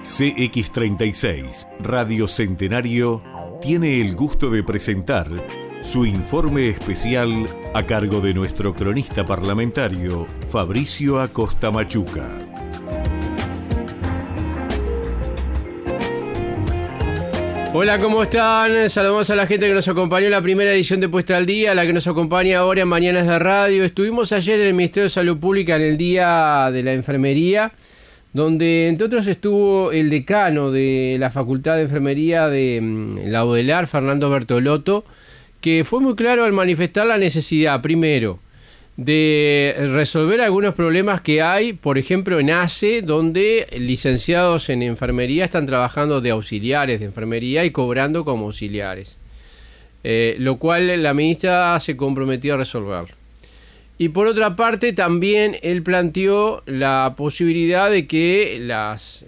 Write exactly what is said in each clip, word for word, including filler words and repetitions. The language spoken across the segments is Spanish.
C X treinta y seis, Radio Centenario, tiene el gusto de presentar su informe especial a cargo de nuestro cronista parlamentario, Fabricio Acosta Machuca. Hola, ¿cómo están? Saludamos a la gente que nos acompañó en la primera edición de Puesta al Día, la que nos acompaña ahora en Mañanas de Radio. Estuvimos ayer en el Ministerio de Salud Pública en el Día de la Enfermería, donde entre otros estuvo el decano de la Facultad de Enfermería de la UDELAR, Fernando Bertolotto, que fue muy claro al manifestar la necesidad, primero, de resolver algunos problemas que hay, por ejemplo en A C E, donde licenciados en enfermería están trabajando de auxiliares de enfermería y cobrando como auxiliares, eh, lo cual la ministra se comprometió a resolver. Y por otra parte también él planteó la posibilidad de que las,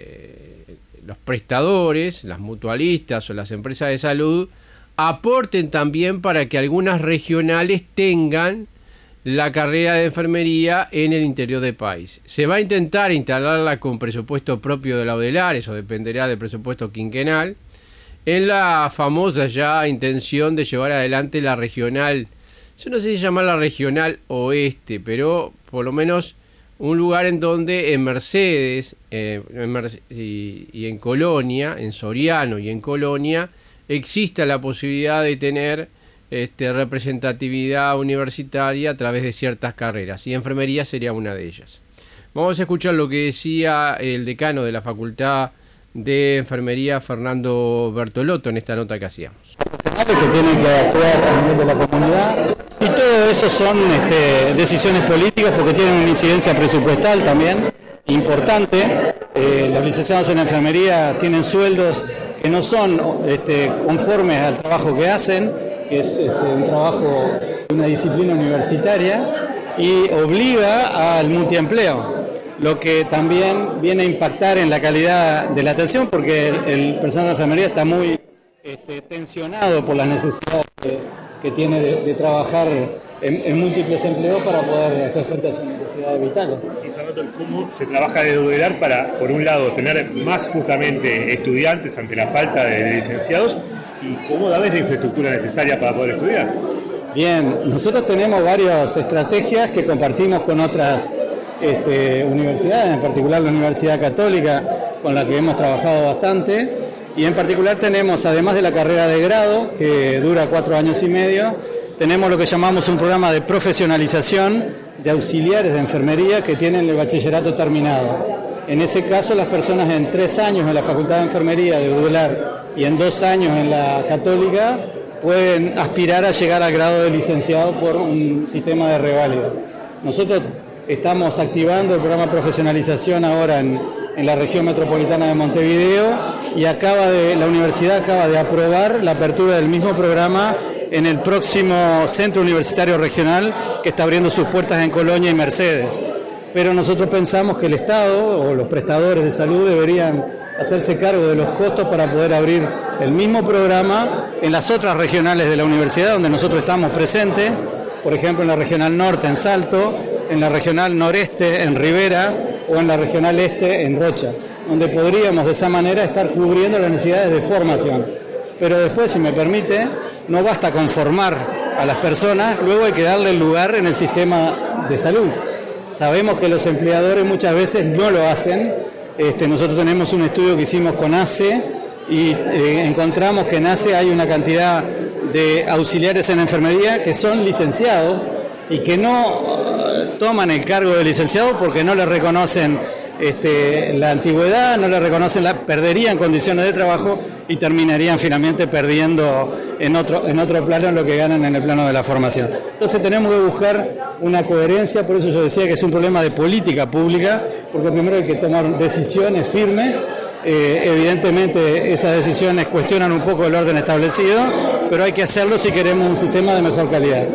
eh, los prestadores, las mutualistas o las empresas de salud aporten también para que algunas regionales tengan la carrera de enfermería en el interior del país. Se va a intentar instalarla con presupuesto propio de la UDELAR, eso dependerá del presupuesto quinquenal, en la famosa ya intención de llevar adelante la regional, yo no sé si llamarla regional oeste, pero por lo menos un lugar en donde en Mercedes eh, en Mercedes y, y en Colonia, en Soriano y en Colonia, exista la posibilidad de tener este, representatividad universitaria a través de ciertas carreras, y enfermería sería una de ellas. Vamos a escuchar lo que decía el decano de la Facultad de Enfermería, Fernando Bertolotto, en esta nota que hacíamos. Que tienen que actuar a nivel de la comunidad, y todo eso son este, decisiones políticas porque tienen una incidencia presupuestal también importante. Eh, los licenciados en enfermería tienen sueldos que no son este, conformes al trabajo que hacen, que es este, un trabajo de una disciplina universitaria, y obliga al multiempleo, lo que también viene a impactar en la calidad de la atención, porque el, el personal de enfermería está muy este, tensionado por las necesidades que, que tiene de, de trabajar en, en múltiples empleos para poder hacer frente a sus necesidades vitales. ¿Cómo se trabaja desde UDELAR para, por un lado, tener más justamente estudiantes ante la falta de licenciados, y cómo darles la infraestructura necesaria para poder estudiar? Bien, nosotros tenemos varias estrategias que compartimos con otras este, universidades, en particular la Universidad Católica, con la que hemos trabajado bastante, y en particular tenemos, además de la carrera de grado, que dura cuatro años y medio, tenemos lo que llamamos un programa de profesionalización de auxiliares de enfermería que tienen el bachillerato terminado. En ese caso, las personas en tres años en la Facultad de Enfermería de UDELAR y en dos años en la Católica pueden aspirar a llegar al grado de licenciado por un sistema de reválida. Nosotros estamos activando el programa de profesionalización ahora en, en la región metropolitana de Montevideo, y acaba de, la universidad acaba de aprobar la apertura del mismo programa en el próximo Centro Universitario Regional, que está abriendo sus puertas en Colonia y Mercedes. Pero nosotros pensamos que el Estado o los prestadores de salud deberían hacerse cargo de los costos para poder abrir el mismo programa en las otras regionales de la universidad donde nosotros estamos presentes, por ejemplo en la Regional Norte en Salto, en la Regional Noreste en Rivera o en la Regional Este en Rocha, donde podríamos de esa manera estar cubriendo las necesidades de formación. Pero después, si me permite, no basta con formar a las personas, luego hay que darle el lugar en el sistema de salud. Sabemos que los empleadores muchas veces no lo hacen. Este, nosotros tenemos un estudio que hicimos con A C E y eh, encontramos que en A C E hay una cantidad de auxiliares en enfermería que son licenciados y que no uh, toman el cargo de licenciado porque no les reconocen Este, la antigüedad, no le reconocen, la, perderían condiciones de trabajo y terminarían finalmente perdiendo en otro, en otro plano lo que ganan en el plano de la formación. Entonces tenemos que buscar una coherencia, por eso yo decía que es un problema de política pública, porque primero hay que tomar decisiones firmes. Eh, evidentemente esas decisiones cuestionan un poco el orden establecido, pero hay que hacerlo si queremos un sistema de mejor calidad.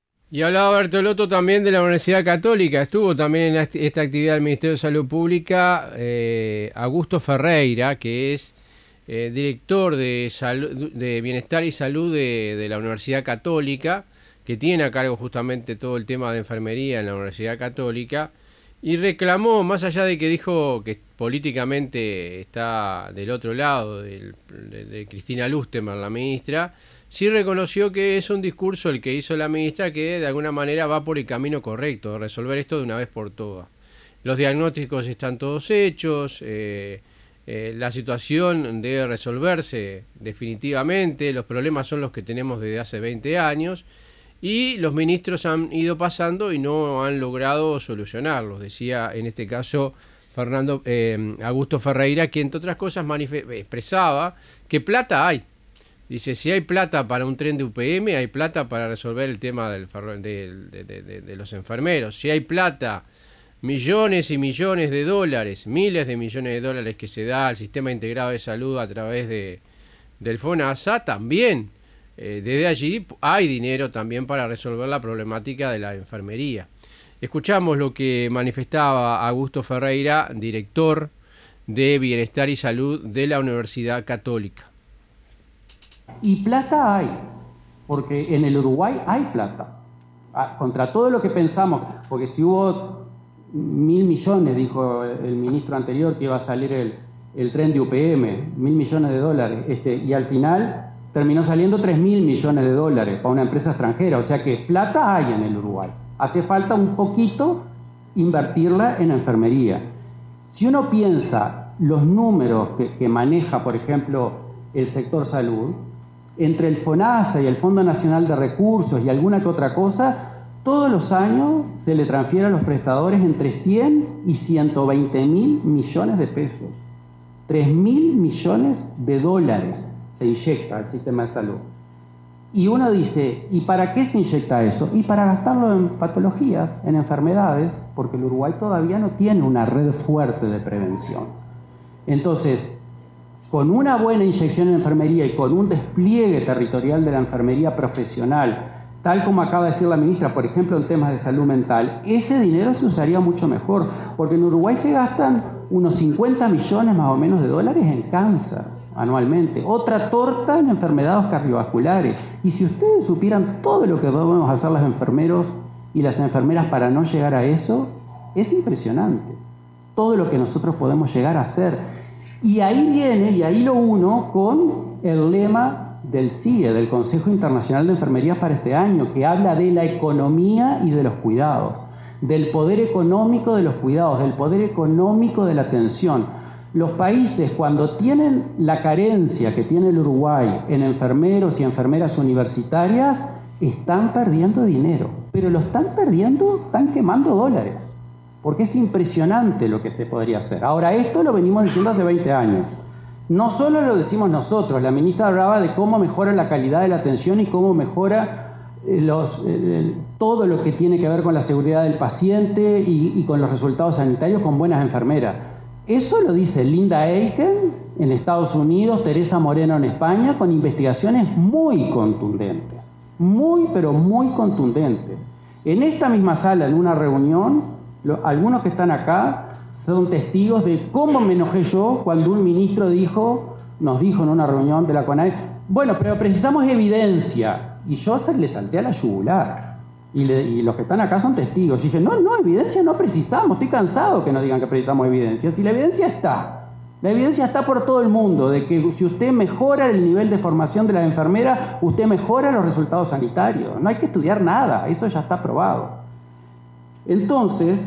Y hablaba Bertolotto también de la Universidad Católica. Estuvo también en esta actividad del Ministerio de Salud Pública eh, Augusto Ferreira, que es eh, director de, salud, de Bienestar y Salud de, de la Universidad Católica, que tiene a cargo justamente todo el tema de enfermería en la Universidad Católica, Y reclamó, más allá de que dijo que políticamente está del otro lado del, de, de Cristina Lustemer, la ministra, sí reconoció que es un discurso el que hizo la ministra que de alguna manera va por el camino correcto, de resolver esto de una vez por todas. Los diagnósticos están todos hechos, eh, eh, la situación debe resolverse definitivamente, los problemas son los que tenemos desde hace veinte años, y los ministros han ido pasando y no han logrado solucionarlos. Decía en este caso Fernando eh, Augusto Ferreira, que entre otras cosas expresaba que plata hay. Dice, si hay plata para un tren de U P M, hay plata para resolver el tema del, de, de, de, de, de los enfermeros. Si hay plata, millones y millones de dólares, miles de millones de dólares que se da al Sistema Integrado de Salud a través de, del FONASA, también. Eh, desde allí hay dinero también para resolver la problemática de la enfermería. Escuchamos lo que manifestaba Augusto Ferreira, director de Bienestar y Salud de la Universidad Católica. Y plata hay, porque en el Uruguay hay plata. Ah, contra todo lo que pensamos, porque si hubo mil millones, dijo el ministro anterior, que iba a salir el, el tren de U P M, mil millones de dólares, este, y al final terminó saliendo tres mil millones de dólares para una empresa extranjera, o sea que plata hay en el Uruguay. Hace falta un poquito invertirla en enfermería. Si uno piensa los números que, que maneja, por ejemplo, el sector salud, entre el FONASA y el Fondo Nacional de Recursos y alguna que otra cosa, todos los años se le transfiere a los prestadores entre cien y ciento veinte mil millones de pesos. tres mil millones de dólares se inyecta al sistema de salud. Y uno dice, ¿y para qué se inyecta eso? Y para gastarlo en patologías, en enfermedades, porque el Uruguay todavía no tiene una red fuerte de prevención. Entonces, con una buena inyección en enfermería y con un despliegue territorial de la enfermería profesional, tal como acaba de decir la ministra, por ejemplo, en temas de salud mental, ese dinero se usaría mucho mejor, porque en Uruguay se gastan unos cincuenta millones más o menos de dólares en cáncer anualmente, otra torta en enfermedades cardiovasculares. Y si ustedes supieran todo lo que podemos hacer los enfermeros y las enfermeras para no llegar a eso, es impresionante todo lo que nosotros podemos llegar a hacer. Y ahí viene, y ahí lo uno con el lema del C I E, del Consejo Internacional de Enfermería para este año, que habla de la economía y de los cuidados, del poder económico de los cuidados, del poder económico de la atención. Los países, cuando tienen la carencia que tiene el Uruguay en enfermeros y enfermeras universitarias, están perdiendo dinero, pero lo están perdiendo, están quemando dólares, porque es impresionante lo que se podría hacer. Ahora, esto lo venimos diciendo hace veinte años. No solo lo decimos nosotros, la ministra hablaba de cómo mejora la calidad de la atención y cómo mejora eh, los, eh, todo lo que tiene que ver con la seguridad del paciente y, y con los resultados sanitarios con buenas enfermeras. Eso lo dice Linda Eiken en Estados Unidos, Teresa Moreno en España, con investigaciones muy contundentes, muy pero muy contundentes. En esta misma sala, en una reunión, lo, algunos que están acá son testigos de cómo me enojé yo cuando un ministro dijo, nos dijo en una reunión de la CONAE, bueno, pero precisamos evidencia. Y yo le salté a la yugular. Y, le, y los que están acá son testigos. Y dije, no, no, evidencia no precisamos. Estoy cansado que nos digan que precisamos evidencia. Si la evidencia está, la evidencia está por todo el mundo, de que si usted mejora el nivel de formación de la enfermera, usted mejora los resultados sanitarios. No hay que estudiar nada, eso ya está probado. Entonces,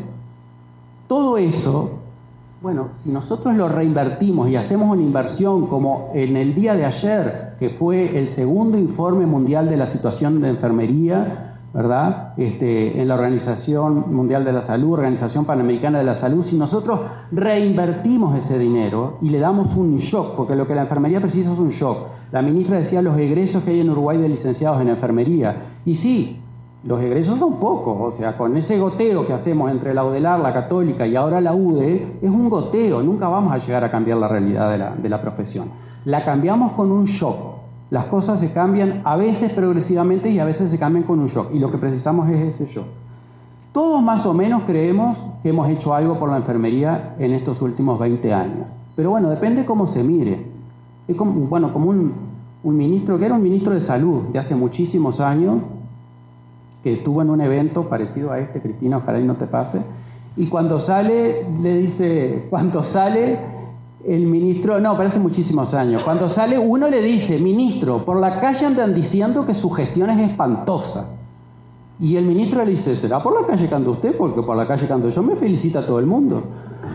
todo eso, bueno, si nosotros lo reinvertimos y hacemos una inversión como en el día de ayer, que fue el segundo informe mundial de la situación de enfermería, ¿verdad? Este, en la Organización Mundial de la Salud, Organización Panamericana de la Salud, si nosotros reinvertimos ese dinero y le damos un shock, porque lo que la enfermería precisa es un shock. La ministra decía los egresos que hay en Uruguay de licenciados en enfermería. Y sí, los egresos son pocos, o sea, con ese goteo que hacemos entre la UDELAR, la Católica y ahora la U D E, es un goteo, nunca vamos a llegar a cambiar la realidad de la, de la profesión. La cambiamos con un shock. Las cosas se cambian a veces progresivamente y a veces se cambian con un shock. Y lo que precisamos es ese shock. Todos más o menos creemos que hemos hecho algo por la enfermería en estos últimos veinte años. Pero bueno, depende cómo se mire. Es como, bueno, como un, un ministro, que era un ministro de salud de hace muchísimos años, que estuvo en un evento parecido a este, Cristina, ojalá y no te pase, Y cuando sale, le dice, cuando sale el ministro, no, pero hace muchísimos años, cuando sale uno le dice, ministro, por la calle andan diciendo que su gestión es espantosa. Y el ministro le dice, ¿será por la calle que anda usted? Porque por la calle que ando yo me felicita a todo el mundo.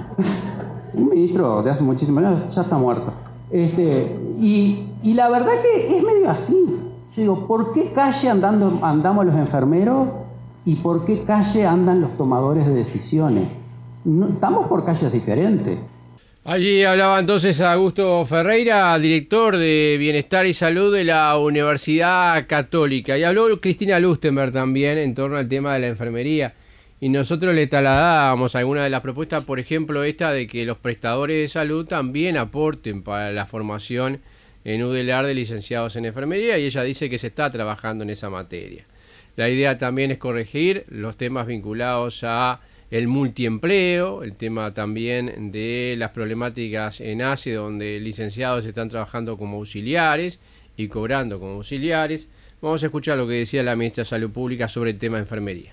Un ministro de hace muchísimos años ya está muerto. Este, y, y la verdad que es medio así. Yo digo, ¿por qué calle andando, andamos los enfermeros y por qué calle andan los tomadores de decisiones? No, estamos por calles diferentes. Allí hablaba entonces Augusto Ferreira, director de Bienestar y Salud de la Universidad Católica. Y habló Cristina Lustenberg también en torno al tema de la enfermería. Y nosotros le trasladábamos algunas de las propuestas, por ejemplo, esta de que los prestadores de salud también aporten para la formación en U D L A R de licenciados en enfermería, y ella dice que se está trabajando en esa materia. La idea también es corregir los temas vinculados a el multiempleo, el tema también de las problemáticas en A C E, donde licenciados están trabajando como auxiliares y cobrando como auxiliares. Vamos a escuchar lo que decía la ministra de Salud Pública sobre el tema de enfermería.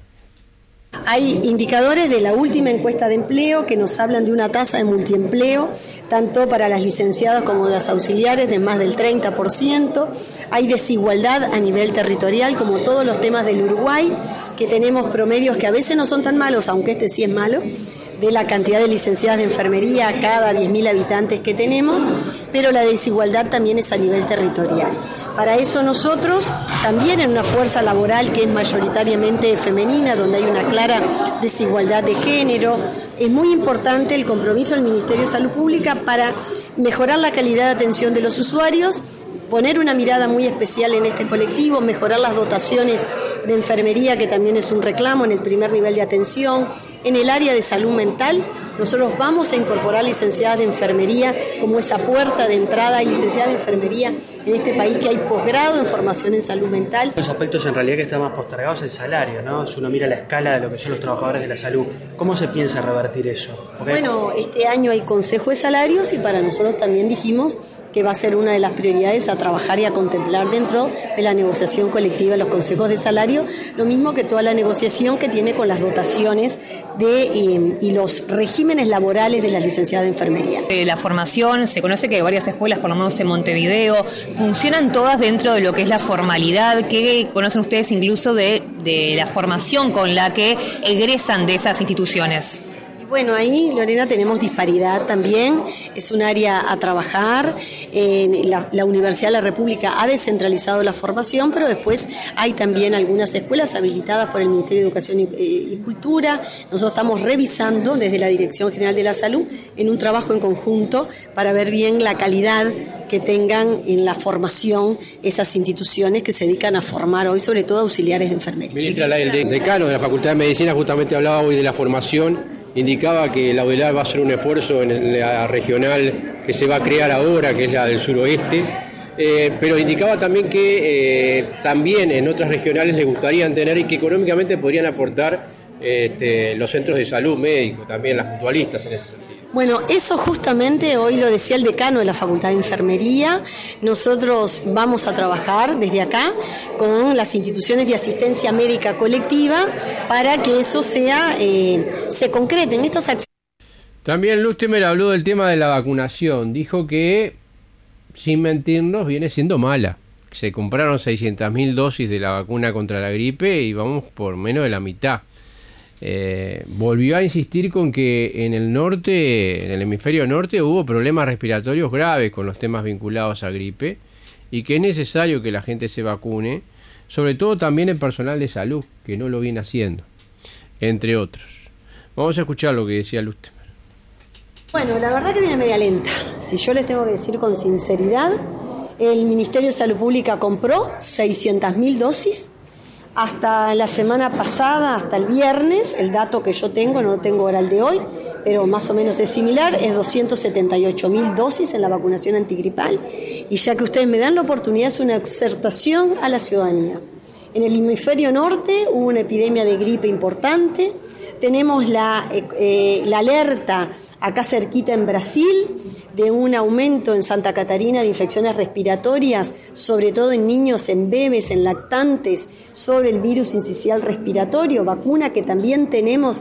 Hay indicadores de la última encuesta de empleo que nos hablan de una tasa de multiempleo, tanto para las licenciadas como las auxiliares, de más del treinta por ciento. Hay desigualdad a nivel territorial, como todos los temas del Uruguay, que tenemos promedios que a veces no son tan malos, aunque este sí es malo, de la cantidad de licenciadas de enfermería a cada diez mil habitantes que tenemos, pero la desigualdad también es a nivel territorial. Para eso nosotros, también en una fuerza laboral que es mayoritariamente femenina, donde hay una clara desigualdad de género, es muy importante el compromiso del Ministerio de Salud Pública para mejorar la calidad de atención de los usuarios, poner una mirada muy especial en este colectivo, mejorar las dotaciones de enfermería, que también es un reclamo en el primer nivel de atención. En el área de salud mental, nosotros vamos a incorporar licenciadas de enfermería como esa puerta de entrada. Hay licenciadas de enfermería en este país que hay posgrado en formación en salud mental. Los aspectos en realidad que están más postergados es el salario, ¿no? Si uno mira la escala de lo que son los trabajadores de la salud, ¿cómo se piensa revertir eso? Porque... Bueno, este año hay Consejo de Salarios y para nosotros también dijimos que va a ser una de las prioridades a trabajar y a contemplar dentro de la negociación colectiva de los consejos de salario, lo mismo que toda la negociación que tiene con las dotaciones de, eh, y los regímenes laborales de las licenciadas de enfermería. La formación, se conoce que varias escuelas, por lo menos en Montevideo, funcionan todas dentro de lo que es la formalidad, que conocen ustedes incluso de, de la formación con la que egresan de esas instituciones. Bueno, ahí, Lorena, tenemos disparidad también, es un área a trabajar. Eh, la, la Universidad de la República ha descentralizado la formación, pero después hay también algunas escuelas habilitadas por el Ministerio de Educación y, eh, y Cultura. Nosotros estamos revisando desde la Dirección General de la Salud en un trabajo en conjunto para ver bien la calidad que tengan en la formación esas instituciones que se dedican a formar hoy, sobre todo auxiliares de enfermería. Ministra, el decano de la Facultad de Medicina justamente hablaba hoy de la formación. Indicaba que la U D L A R va a hacer un esfuerzo en la regional que se va a crear ahora, que es la del suroeste, eh, pero indicaba también que eh, también en otras regionales le gustarían tener y que económicamente podrían aportar este, los centros de salud médicos, también las mutualistas en ese sentido. Bueno, eso justamente hoy lo decía el decano de la Facultad de Enfermería. Nosotros vamos a trabajar desde acá con las instituciones de asistencia médica colectiva para que eso sea eh, se concrete en estas acciones. También Lustenberg habló del tema de la vacunación. Dijo que, sin mentirnos, viene siendo mala. Se compraron seiscientas mil dosis de la vacuna contra la gripe y vamos por menos de la mitad. Eh, volvió a insistir con que en el norte, en el hemisferio norte, hubo problemas respiratorios graves con los temas vinculados a gripe y que es necesario que la gente se vacune, sobre todo también el personal de salud, que no lo viene haciendo, entre otros. Vamos a escuchar lo que decía Lustenberg. Bueno, la verdad que viene media lenta. Si yo les tengo que decir con sinceridad, el Ministerio de Salud Pública compró seiscientas mil dosis. Hasta la semana pasada, hasta el viernes, el dato que yo tengo, no lo tengo ahora el de hoy, pero más o menos es similar, es doscientas setenta y ocho mil dosis en la vacunación antigripal. Y ya que ustedes me dan la oportunidad, es una exhortación a la ciudadanía. En el hemisferio norte hubo una epidemia de gripe importante, tenemos la, eh, la alerta acá cerquita en Brasil, de un aumento en Santa Catarina de infecciones respiratorias, sobre todo en niños, en bebés, en lactantes, sobre el virus incisional respiratorio, vacuna que también tenemos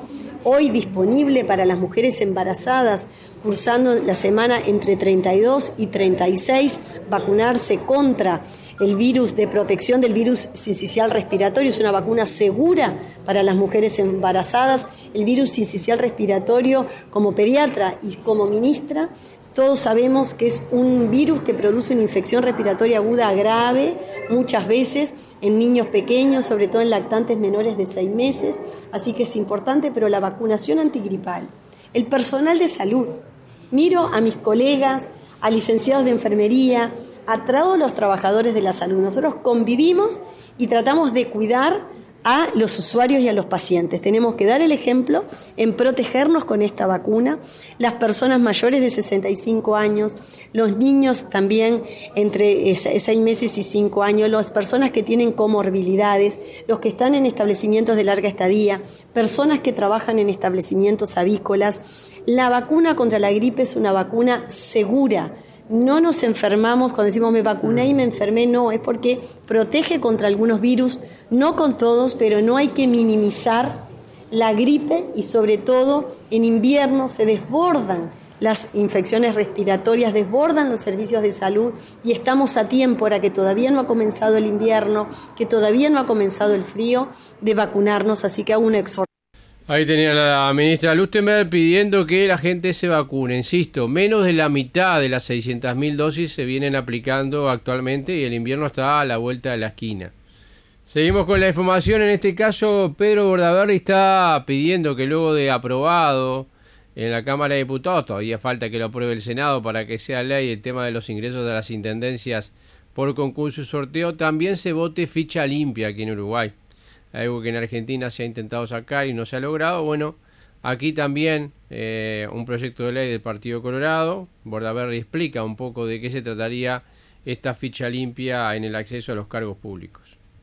hoy disponible para las mujeres embarazadas cursando la semana entre treinta y dos y treinta y seis, vacunarse contra el virus de protección del virus sincicial respiratorio. Es una vacuna segura para las mujeres embarazadas. El virus sincicial respiratorio, como pediatra y como ministra, todos sabemos que es un virus que produce una infección respiratoria aguda grave, muchas veces en niños pequeños, sobre todo en lactantes menores de seis meses, así que es importante, pero la vacunación antigripal, el personal de salud, miro a mis colegas, a licenciados de enfermería, a todos los trabajadores de la salud, nosotros convivimos y tratamos de cuidar a los usuarios y a los pacientes. Tenemos que dar el ejemplo en protegernos con esta vacuna. Las personas mayores de sesenta y cinco años, los niños también entre seis meses y cinco años, las personas que tienen comorbilidades, los que están en establecimientos de larga estadía, personas que trabajan en establecimientos avícolas. La vacuna contra la gripe es una vacuna segura. No nos enfermamos cuando decimos me vacuné y me enfermé, no, es porque protege contra algunos virus, no con todos, pero no hay que minimizar la gripe y sobre todo en invierno se desbordan las infecciones respiratorias, desbordan los servicios de salud y estamos a tiempo, ahora que todavía no ha comenzado el invierno, que todavía no ha comenzado el frío, de vacunarnos, así que hago una exhortación. Ahí tenía la ministra Lustenberg pidiendo que la gente se vacune. Insisto, menos de la mitad de las seiscientas mil dosis se vienen aplicando actualmente y el invierno está a la vuelta de la esquina. Seguimos con la información. En este caso, Pedro Bordaberry está pidiendo que luego de aprobado en la Cámara de Diputados, todavía falta que lo apruebe el Senado para que sea ley el tema de los ingresos de las intendencias por concurso y sorteo, también se vote ficha limpia aquí en Uruguay. Algo que en Argentina se ha intentado sacar y no se ha logrado. Bueno, aquí también eh, un proyecto de ley del Partido Colorado. Bordaberry explica un poco de qué se trataría esta ficha limpia en el acceso a los cargos públicos.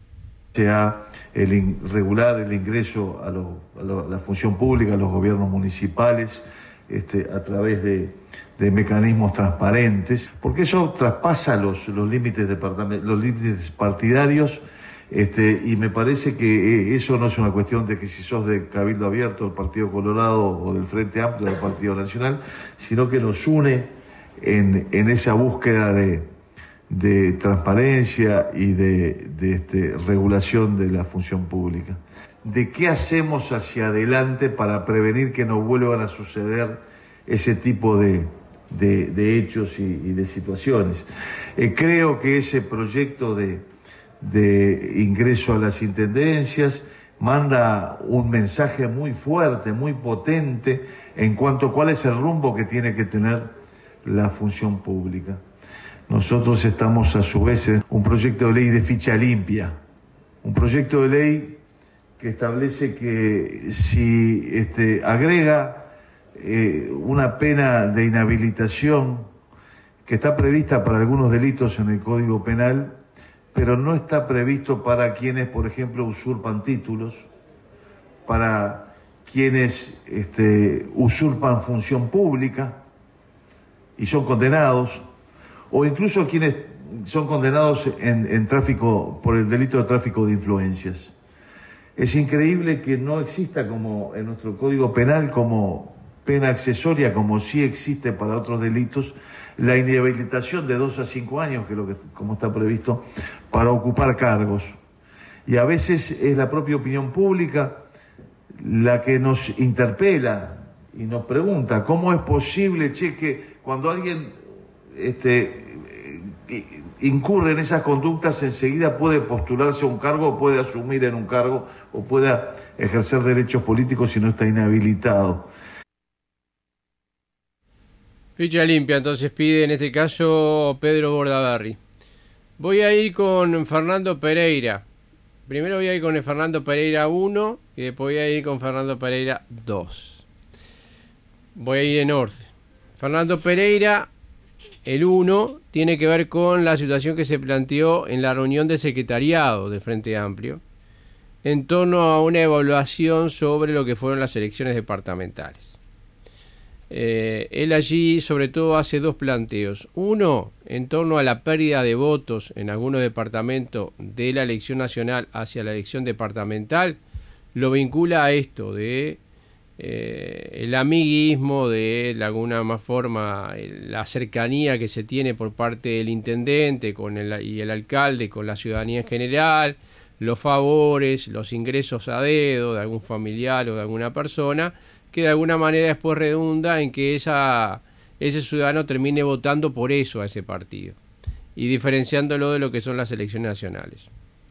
Sea el in, regular el ingreso a, lo, a, lo, a la función pública, a los gobiernos municipales, este, a través de, de mecanismos transparentes, porque eso traspasa los, los límites departament- los límites partidarios. Este, y me parece que eso no es una cuestión de que si sos de Cabildo Abierto, del Partido Colorado o del Frente Amplio del Partido Nacional, sino que nos une en, en esa búsqueda de, de transparencia y de, de este, regulación de la función pública. ¿De qué hacemos hacia adelante para prevenir que no vuelvan a suceder ese tipo de, de, de hechos y, y de situaciones? Eh, creo que ese proyecto de de ingreso a las intendencias manda un mensaje muy fuerte, muy potente en cuanto a cuál es el rumbo que tiene que tener la función pública. Nosotros estamos a su vez en un proyecto de ley de ficha limpia, un proyecto de ley que establece que si este, agrega eh, una pena de inhabilitación que está prevista para algunos delitos en el Código Penal, pero no está previsto para quienes, por ejemplo, usurpan títulos, para quienes este, usurpan función pública y son condenados, o incluso quienes son condenados en, en tráfico por el delito de tráfico de influencias. Es increíble que no exista como en nuestro Código Penal como pena accesoria, como sí existe para otros delitos, la inhabilitación de dos a cinco años, que es lo que como está previsto, para ocupar cargos. Y a veces es la propia opinión pública la que nos interpela y nos pregunta cómo es posible, che, que cuando alguien este, incurre en esas conductas enseguida puede postularse a un cargo, puede asumir en un cargo o pueda ejercer derechos políticos si no está inhabilitado. Ficha limpia, entonces pide en este caso Pedro Bordaberry. Voy a ir con Fernando Pereira. Primero voy a ir con el Fernando Pereira uno y después voy a ir con Fernando Pereira dos. Voy a ir en orden. Fernando Pereira, el uno, tiene que ver con la situación que se planteó en la reunión del secretariado del Frente Amplio en torno a una evaluación sobre lo que fueron las elecciones departamentales. Eh, él allí sobre todo hace dos planteos. Uno, en torno a la pérdida de votos en algunos departamentos de la elección nacional hacia la elección departamental, lo vincula a esto de eh, el amiguismo, de, de alguna más forma la cercanía que se tiene por parte del intendente con el, y el alcalde con la ciudadanía en general, los favores, los ingresos a dedo de algún familiar o de alguna persona, que de alguna manera después redunda en que esa, ese ciudadano termine votando por eso a ese partido, y diferenciándolo de lo que son las elecciones nacionales.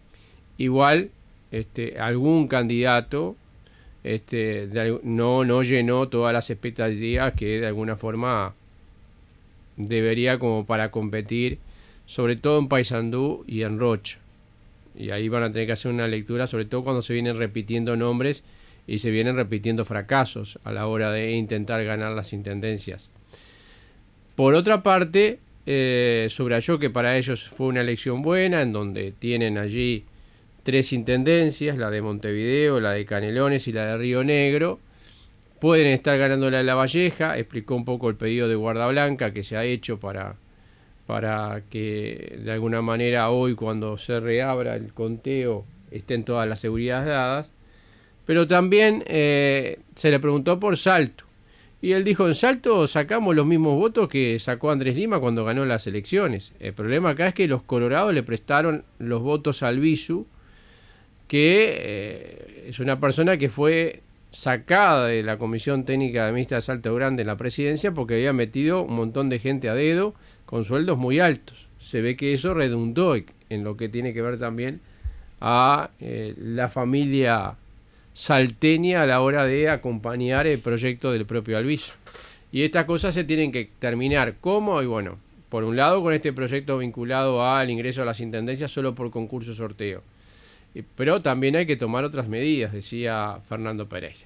Igual, este, algún candidato este, de, no, no llenó todas las expectativas que de alguna forma debería como para competir, sobre todo en Paysandú y en Rocha. Y ahí van a tener que hacer una lectura, sobre todo cuando se vienen repitiendo nombres y se vienen repitiendo fracasos a la hora de intentar ganar las intendencias. Por otra parte, eh, subrayó que para ellos fue una elección buena, en donde tienen allí tres intendencias, la de Montevideo, la de Canelones y la de Río Negro. Pueden estar ganando la de La Valleja. Explicó un poco el pedido de Guardablanca que se ha hecho para... para que de alguna manera hoy, cuando se reabra el conteo, estén todas las seguridades dadas. Pero también eh, se le preguntó por Salto, y él dijo: en Salto sacamos los mismos votos que sacó Andrés Lima cuando ganó las elecciones. El problema acá es que los colorados le prestaron los votos a Albizu, que eh, es una persona que fue sacada de la Comisión Técnica de Mixta de Salto Grande en la presidencia porque había metido un montón de gente a dedo con sueldos muy altos. Se ve que eso redundó en lo que tiene que ver también a eh, la familia salteña a la hora de acompañar el proyecto del propio Albizu. Y estas cosas se tienen que terminar. ¿Cómo? Y bueno, por un lado con este proyecto vinculado al ingreso a las intendencias solo por concurso sorteo. Pero también hay que tomar otras medidas, decía Fernando Pereira.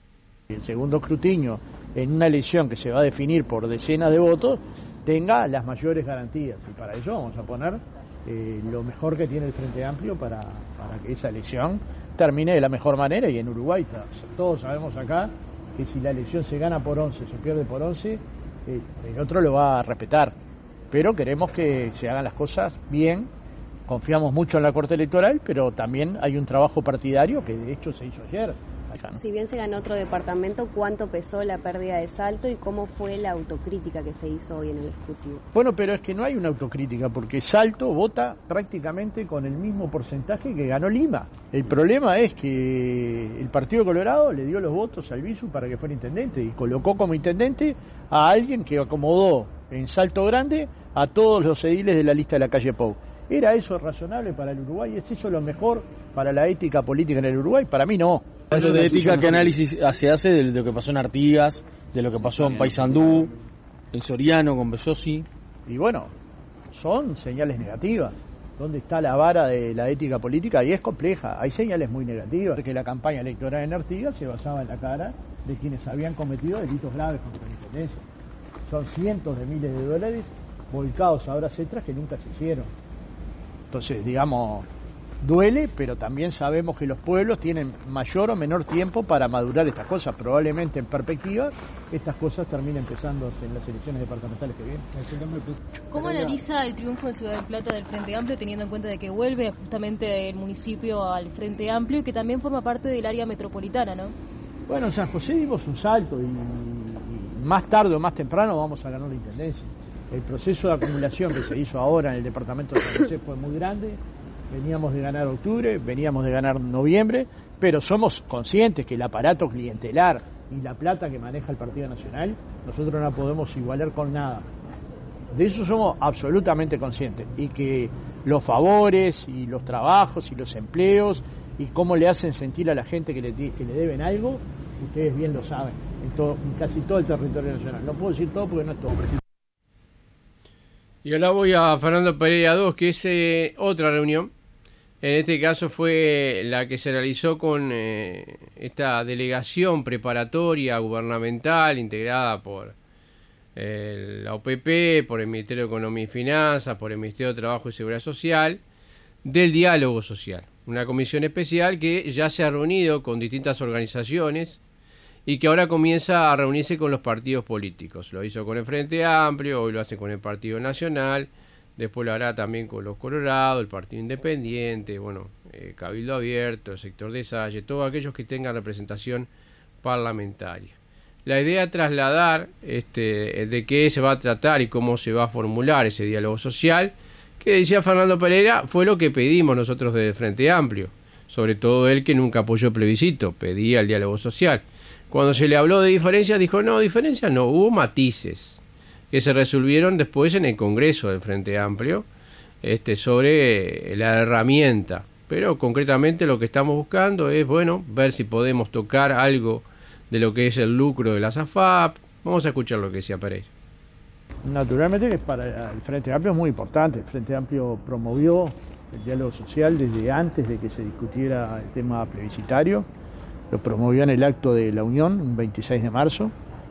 El segundo escrutinio en una elección que se va a definir por decenas de votos tenga las mayores garantías, y para ello vamos a poner eh, lo mejor que tiene el Frente Amplio para, para que esa elección termine de la mejor manera. Y en Uruguay todos sabemos acá que si la elección se gana por once, se pierde por once, eh, el otro lo va a respetar, pero queremos que se hagan las cosas bien. Confiamos mucho en la Corte Electoral, pero también hay un trabajo partidario que de hecho se hizo ayer. Si bien se ganó otro departamento, ¿cuánto pesó la pérdida de Salto y cómo fue la autocrítica que se hizo hoy en el Ejecutivo? Bueno, pero es que no hay una autocrítica, porque Salto vota prácticamente con el mismo porcentaje que ganó Lima. El problema es que el Partido Colorado le dio los votos a Albizu para que fuera intendente, y colocó como intendente a alguien que acomodó en Salto Grande a todos los ediles de la lista de la calle Pou. ¿Era eso razonable para el Uruguay? ¿Es eso lo mejor para la ética política en el Uruguay? Para mí no. De ética, ¿qué análisis se hace de lo que pasó en Artigas, de lo que pasó en Paysandú, en Soriano con Bellosi? Y bueno, son señales negativas. ¿Dónde está la vara de la ética política? Y es compleja, hay señales muy negativas. Que la campaña electoral en Artigas se basaba en la cara de quienes habían cometido delitos graves contra la independencia. Son cientos de miles de dólares volcados a horas extras que nunca se hicieron. Entonces, digamos, duele, pero también sabemos que los pueblos tienen mayor o menor tiempo para madurar estas cosas. Probablemente en perspectiva estas cosas terminen empezando en las elecciones departamentales que vienen. ¿Cómo analiza el triunfo en Ciudad del Plata del Frente Amplio, teniendo en cuenta de que vuelve justamente el municipio al Frente Amplio y que también forma parte del área metropolitana, ¿no? Bueno, en San José dimos un salto y, y más tarde o más temprano vamos a ganar la intendencia. El proceso de acumulación que se hizo ahora en el departamento de San José fue muy grande. Veníamos de ganar octubre, veníamos de ganar noviembre, pero somos conscientes que el aparato clientelar y la plata que maneja el Partido Nacional, nosotros no la podemos igualar con nada. De eso somos absolutamente conscientes, y que los favores y los trabajos y los empleos y cómo le hacen sentir a la gente que le, que le deben algo, ustedes bien lo saben, en, todo, en casi todo el territorio nacional. No puedo decir todo porque no es todo. Y ahora voy a Fernando Pereira dos, que es eh, otra reunión. En este caso fue la que se realizó con eh, esta delegación preparatoria gubernamental integrada por eh, la O P P, por el Ministerio de Economía y Finanzas, por el Ministerio de Trabajo y Seguridad Social, del diálogo social. Una comisión especial que ya se ha reunido con distintas organizaciones y que ahora comienza a reunirse con los partidos políticos. Lo hizo con el Frente Amplio, hoy lo hace con el Partido Nacional, después lo hará también con los Colorados, el Partido Independiente, bueno, eh, Cabildo Abierto, el sector de Salle, todos aquellos que tengan representación parlamentarias. La idea es trasladar este, de qué se va a tratar y cómo se va a formular ese diálogo social, que decía Fernando Pereira, fue lo que pedimos nosotros desde el Frente Amplio, sobre todo él que nunca apoyó el plebiscito, pedía el diálogo social. Cuando se le habló de diferencias, dijo, no, diferencias no, hubo matices, que se resolvieron después en el Congreso del Frente Amplio, este, sobre la herramienta. Pero concretamente lo que estamos buscando es, bueno, ver si podemos tocar algo de lo que es el lucro de la SAFAP. Vamos a escuchar lo que decía Pereira. Naturalmente que para el Frente Amplio es muy importante. El Frente Amplio promovió el diálogo social desde antes de que se discutiera el tema plebiscitario. Lo promovió en el acto de la Unión, un veintiséis de marzo,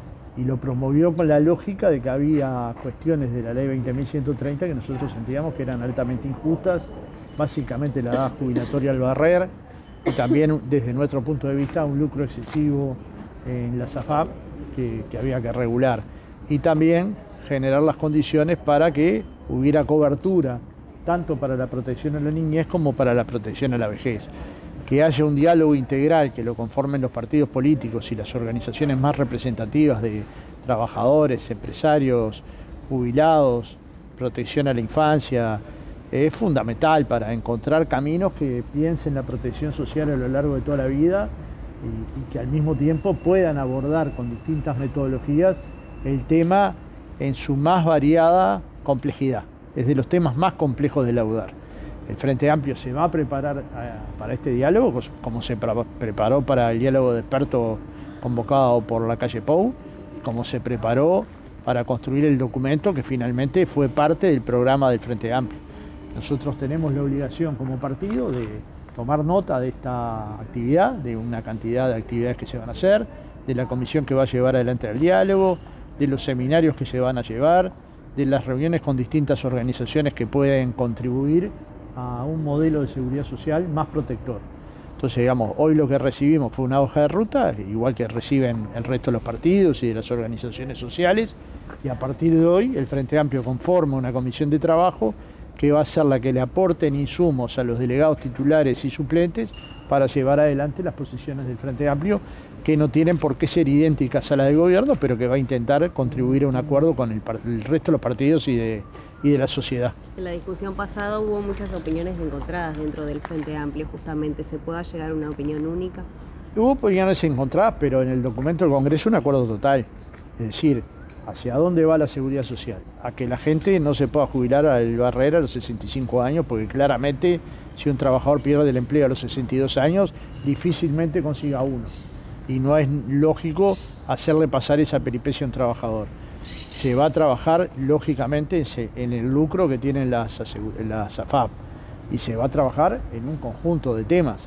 y lo promovió con la lógica de que había cuestiones de la ley veinte mil ciento treinta que nosotros sentíamos que eran altamente injustas, básicamente la edad jubilatoria al barrer, y también desde nuestro punto de vista un lucro excesivo en la SAFAP que, que había que regular, y también generar las condiciones para que hubiera cobertura tanto para la protección a la niñez como para la protección a la vejez. Que haya un diálogo integral que lo conformen los partidos políticos y las organizaciones más representativas de trabajadores, empresarios, jubilados, protección a la infancia, es fundamental para encontrar caminos que piensen la protección social a lo largo de toda la vida y, y que al mismo tiempo puedan abordar con distintas metodologías el tema en su más variada complejidad. Es de los temas más complejos de laudar. El Frente Amplio se va a preparar a, para este diálogo, como se pre preparó para el diálogo de expertos convocado por la calle Pou, como se preparó para construir el documento que finalmente fue parte del programa del Frente Amplio. Nosotros tenemos la obligación como partido de tomar nota de esta actividad, de una cantidad de actividades que se van a hacer, de la comisión que va a llevar adelante el diálogo, de los seminarios que se van a llevar, de las reuniones con distintas organizaciones que pueden contribuir a un modelo de seguridad social más protector. Entonces, digamos, hoy lo que recibimos fue una hoja de ruta, igual que reciben el resto de los partidos y de las organizaciones sociales, y a partir de hoy el Frente Amplio conforma una comisión de trabajo que va a ser la que le aporten insumos a los delegados titulares y suplentes para llevar adelante las posiciones del Frente Amplio, que no tienen por qué ser idénticas a la del gobierno, pero que va a intentar contribuir a un acuerdo con el, el resto de los partidos y de, y de la sociedad. En la discusión pasada hubo muchas opiniones encontradas dentro del Frente Amplio, justamente. ¿Se pueda llegar a una opinión única? Hubo opiniones encontradas, pero en el documento del Congreso un acuerdo total. Es decir, ¿hacia dónde va la seguridad social? A que la gente no se pueda jubilar al barrer a los sesenta y cinco años, porque claramente si un trabajador pierde el empleo a los sesenta y dos años, difícilmente consiga uno. Y no es lógico hacerle pasar esa peripecia a un trabajador. Se va a trabajar, lógicamente, en el lucro que tienen las, las AFAP, y se va a trabajar en un conjunto de temas.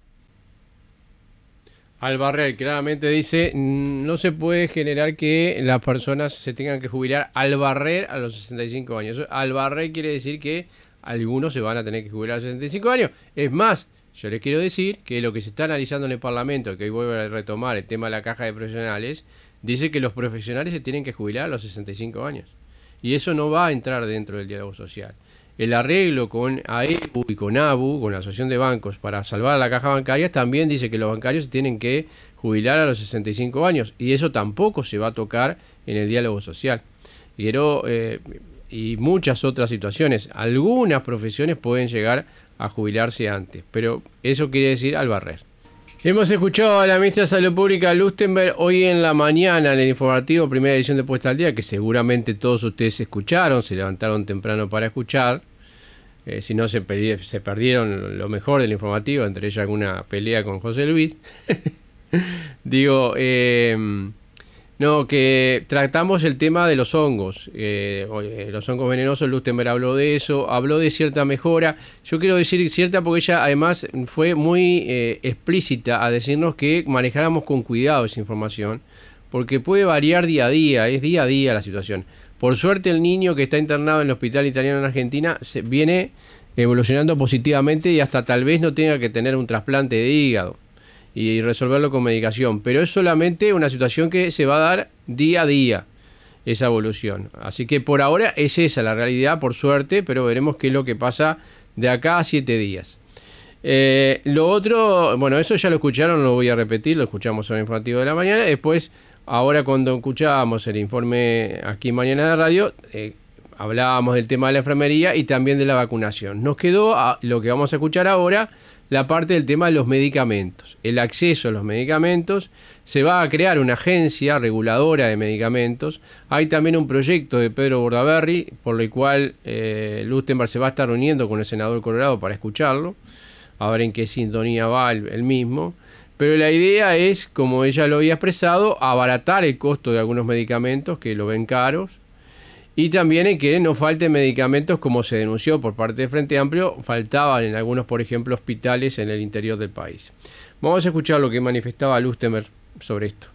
Albarrer claramente dice, no se puede generar que las personas se tengan que jubilar al barrer a los sesenta y cinco años. Albarrer quiere decir que algunos se van a tener que jubilar a los sesenta y cinco años. Es más, yo les quiero decir que lo que se está analizando en el Parlamento, que hoy vuelve a retomar el tema de la caja de profesionales, dice que los profesionales se tienen que jubilar a los sesenta y cinco años. Y eso no va a entrar dentro del diálogo social. El arreglo con A E B U y con A B U, con la Asociación de Bancos, para salvar a la caja bancaria, también dice que los bancarios se tienen que jubilar a los sesenta y cinco años. Y eso tampoco se va a tocar en el diálogo social. Y, eh, y muchas otras situaciones. Algunas profesiones pueden llegar a jubilarse antes, pero eso quiere decir al barrer. Hemos escuchado a la ministra de Salud Pública Lustenberg hoy en la mañana en el informativo, primera edición de Puesta al Día, que seguramente todos ustedes escucharon, se levantaron temprano para escuchar. Eh, si no, se, perdí, se perdieron lo mejor del informativo, entre ellas alguna pelea con José Luis. Digo, eh, no, que tratamos el tema de los hongos, eh, los hongos venenosos. Lustenberg habló de eso, habló de cierta mejora. Yo quiero decir cierta porque ella además fue muy eh, explícita a decirnos que manejáramos con cuidado esa información, porque puede variar día a día, es día a día la situación. Por suerte el niño que está internado en el hospital italiano en Argentina se viene evolucionando positivamente y hasta tal vez no tenga que tener un trasplante de hígado y resolverlo con medicación, pero es solamente una situación que se va a dar día a día, esa evolución. Así que por ahora es esa la realidad, por suerte, pero veremos qué es lo que pasa de acá a siete días. Eh, lo otro, bueno, eso ya lo escucharon, no lo voy a repetir, lo escuchamos en el informativo de la mañana. Después, ahora cuando escuchábamos el informe aquí en Mañana de Radio, eh, hablábamos del tema de la enfermería y también de la vacunación. Nos quedó a, lo que vamos a escuchar ahora, la parte del tema de los medicamentos, el acceso a los medicamentos. Se va a crear una agencia reguladora de medicamentos. Hay también un proyecto de Pedro Bordaberry, por el cual eh, Lustenberg se va a estar reuniendo con el senador Colorado para escucharlo, a ver en qué sintonía va el, el mismo. Pero la idea es, como ella lo había expresado, abaratar el costo de algunos medicamentos que lo ven caros, y también en que no falten medicamentos, como se denunció por parte de Frente Amplio, faltaban en algunos, por ejemplo, hospitales en el interior del país. Vamos a escuchar lo que manifestaba Lustenberg sobre esto.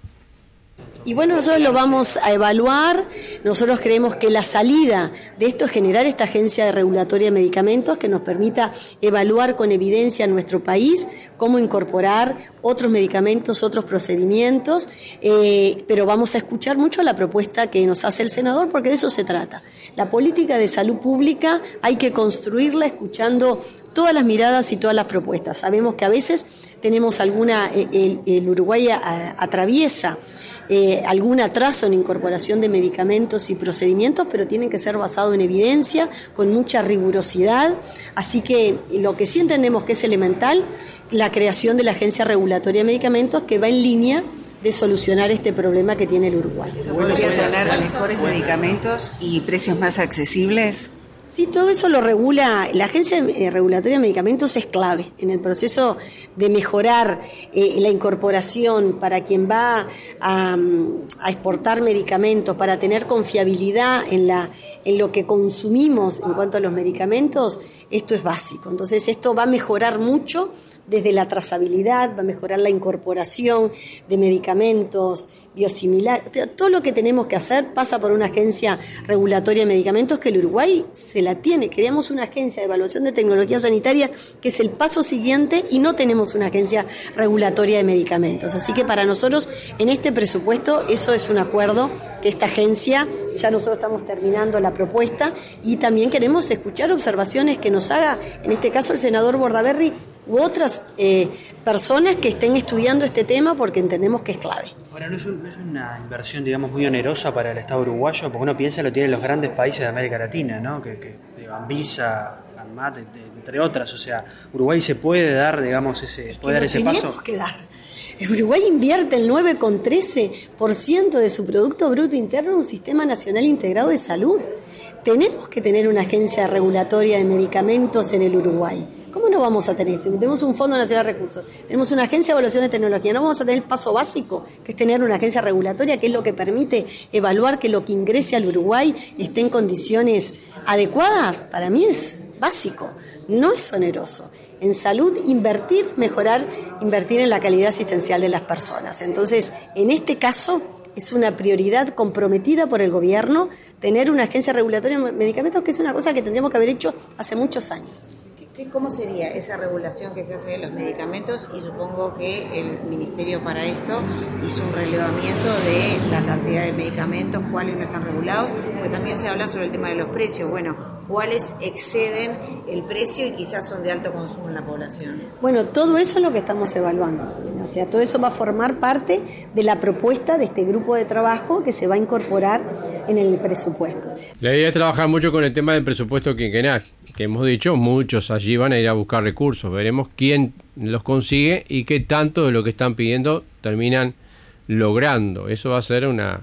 Y bueno, nosotros lo vamos a evaluar. Nosotros creemos que la salida de esto es generar esta agencia regulatoria de medicamentos que nos permita evaluar con evidencia en nuestro país cómo incorporar otros medicamentos, otros procedimientos, eh, pero vamos a escuchar mucho la propuesta que nos hace el senador, porque de eso se trata. La política de salud pública hay que construirla escuchando todas las miradas y todas las propuestas. Sabemos que a veces tenemos alguna, el, el Uruguay a, atraviesa eh, algún atraso en incorporación de medicamentos y procedimientos, pero tienen que ser basados en evidencia, con mucha rigurosidad. Así que lo que sí entendemos que es elemental, la creación de la Agencia Regulatoria de Medicamentos, que va en línea de solucionar este problema que tiene el Uruguay. ¿Eso podría tener mejores medicamentos y precios más accesibles? Sí, todo eso lo regula. La Agencia Regulatoria de Medicamentos es clave en el proceso de mejorar eh, la incorporación para quien va a, a exportar medicamentos, para tener confiabilidad en, la, en lo que consumimos en cuanto a los medicamentos. Esto es básico. Entonces, esto va a mejorar mucho desde la trazabilidad, va a mejorar la incorporación de medicamentos biosimilares. O sea, todo lo que tenemos que hacer pasa por una agencia regulatoria de medicamentos que el Uruguay se la tiene. Queríamos una agencia de evaluación de tecnología sanitaria, que es el paso siguiente, y no tenemos una agencia regulatoria de medicamentos. Así que para nosotros, en este presupuesto, eso es un acuerdo, que esta agencia, ya nosotros estamos terminando la propuesta, y también queremos escuchar observaciones que nos haga, en este caso, el senador Bordaberry, u otras eh, personas que estén estudiando este tema, porque entendemos que es clave. Ahora, ¿no es, un, no es una inversión, digamos, muy onerosa para el Estado uruguayo? Porque uno piensa lo tienen los grandes países de América Latina, ¿no? Que, que de Anvisa, ANMAT, entre otras. O sea, Uruguay se puede dar, digamos, ese, puede dar ese paso. Tenemos que dar. El Uruguay invierte el nueve coma trece por ciento de su Producto Bruto Interno en un Sistema Nacional Integrado de Salud. Tenemos que tener una agencia regulatoria de medicamentos en el Uruguay. ¿Cómo no vamos a tener eso? Tenemos un Fondo Nacional de Recursos, tenemos una agencia de evaluación de tecnología, no vamos a tener el paso básico, que es tener una agencia regulatoria, que es lo que permite evaluar que lo que ingrese al Uruguay esté en condiciones adecuadas. Para mí es básico, no es oneroso. En salud, invertir, mejorar, invertir en la calidad asistencial de las personas. Entonces, en este caso, es una prioridad comprometida por el gobierno tener una agencia regulatoria de medicamentos, que es una cosa que tendríamos que haber hecho hace muchos años. ¿Cómo sería esa regulación que se hace de los medicamentos? Y supongo que el Ministerio para esto hizo un relevamiento de la cantidad de medicamentos, cuáles no están regulados, porque también se habla sobre el tema de los precios. Bueno, cuáles exceden el precio y quizás son de alto consumo en la población. Bueno, todo eso es lo que estamos evaluando. O sea, todo eso va a formar parte de la propuesta de este grupo de trabajo que se va a incorporar en el presupuesto. La idea es trabajar mucho con el tema del presupuesto quinquenal, que hemos dicho, muchos allí van a ir a buscar recursos. Veremos quién los consigue y qué tanto de lo que están pidiendo terminan logrando. Eso va a ser una,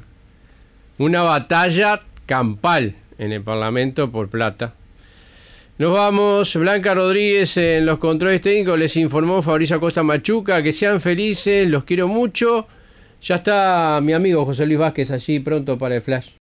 una batalla campal en el Parlamento por plata. Nos vamos. Blanca Rodríguez en los controles técnicos. Les informó Fabricio Acosta Machuca. Que sean felices, los quiero mucho. Ya está mi amigo José Luis Vázquez allí pronto para el Flash.